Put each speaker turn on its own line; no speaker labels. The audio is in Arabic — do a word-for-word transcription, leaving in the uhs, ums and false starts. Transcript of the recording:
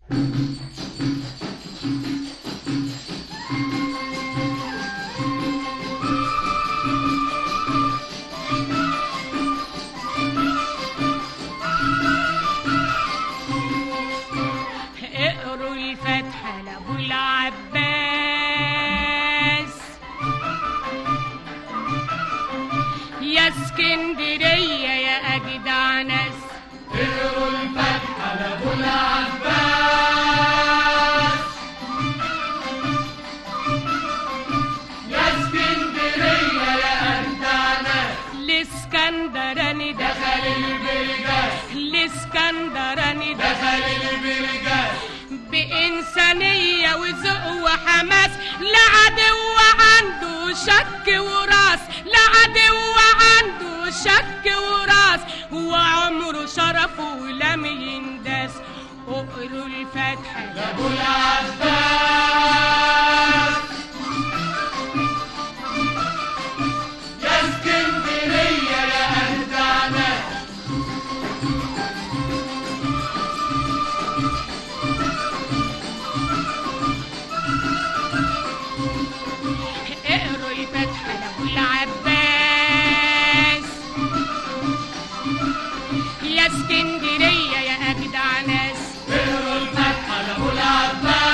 اقروا الفاتحة لأبو العباس يا اسكندرية يا أجدع ناس.
اقروا الفاتحة لأبو العباس يا اسكندرية يا أجدع ناس.
الاسكندراني
دخل البرجاز،
الاسكندراني
دخل البرجاز
بإنسانية وذوق وحماس، لا عدو عنده شك وراس، لا عدو عنده شك وراس، هو عمره شرفه لم ينداس. اقروا الفاتحة
لأبو العباس يا اسكندرية يا أجدع ناس.
اقروا الفاتحة لأبو العباس يا اسكندرية يا أجدع ناس.
اقروا الفاتحة لأبو العباس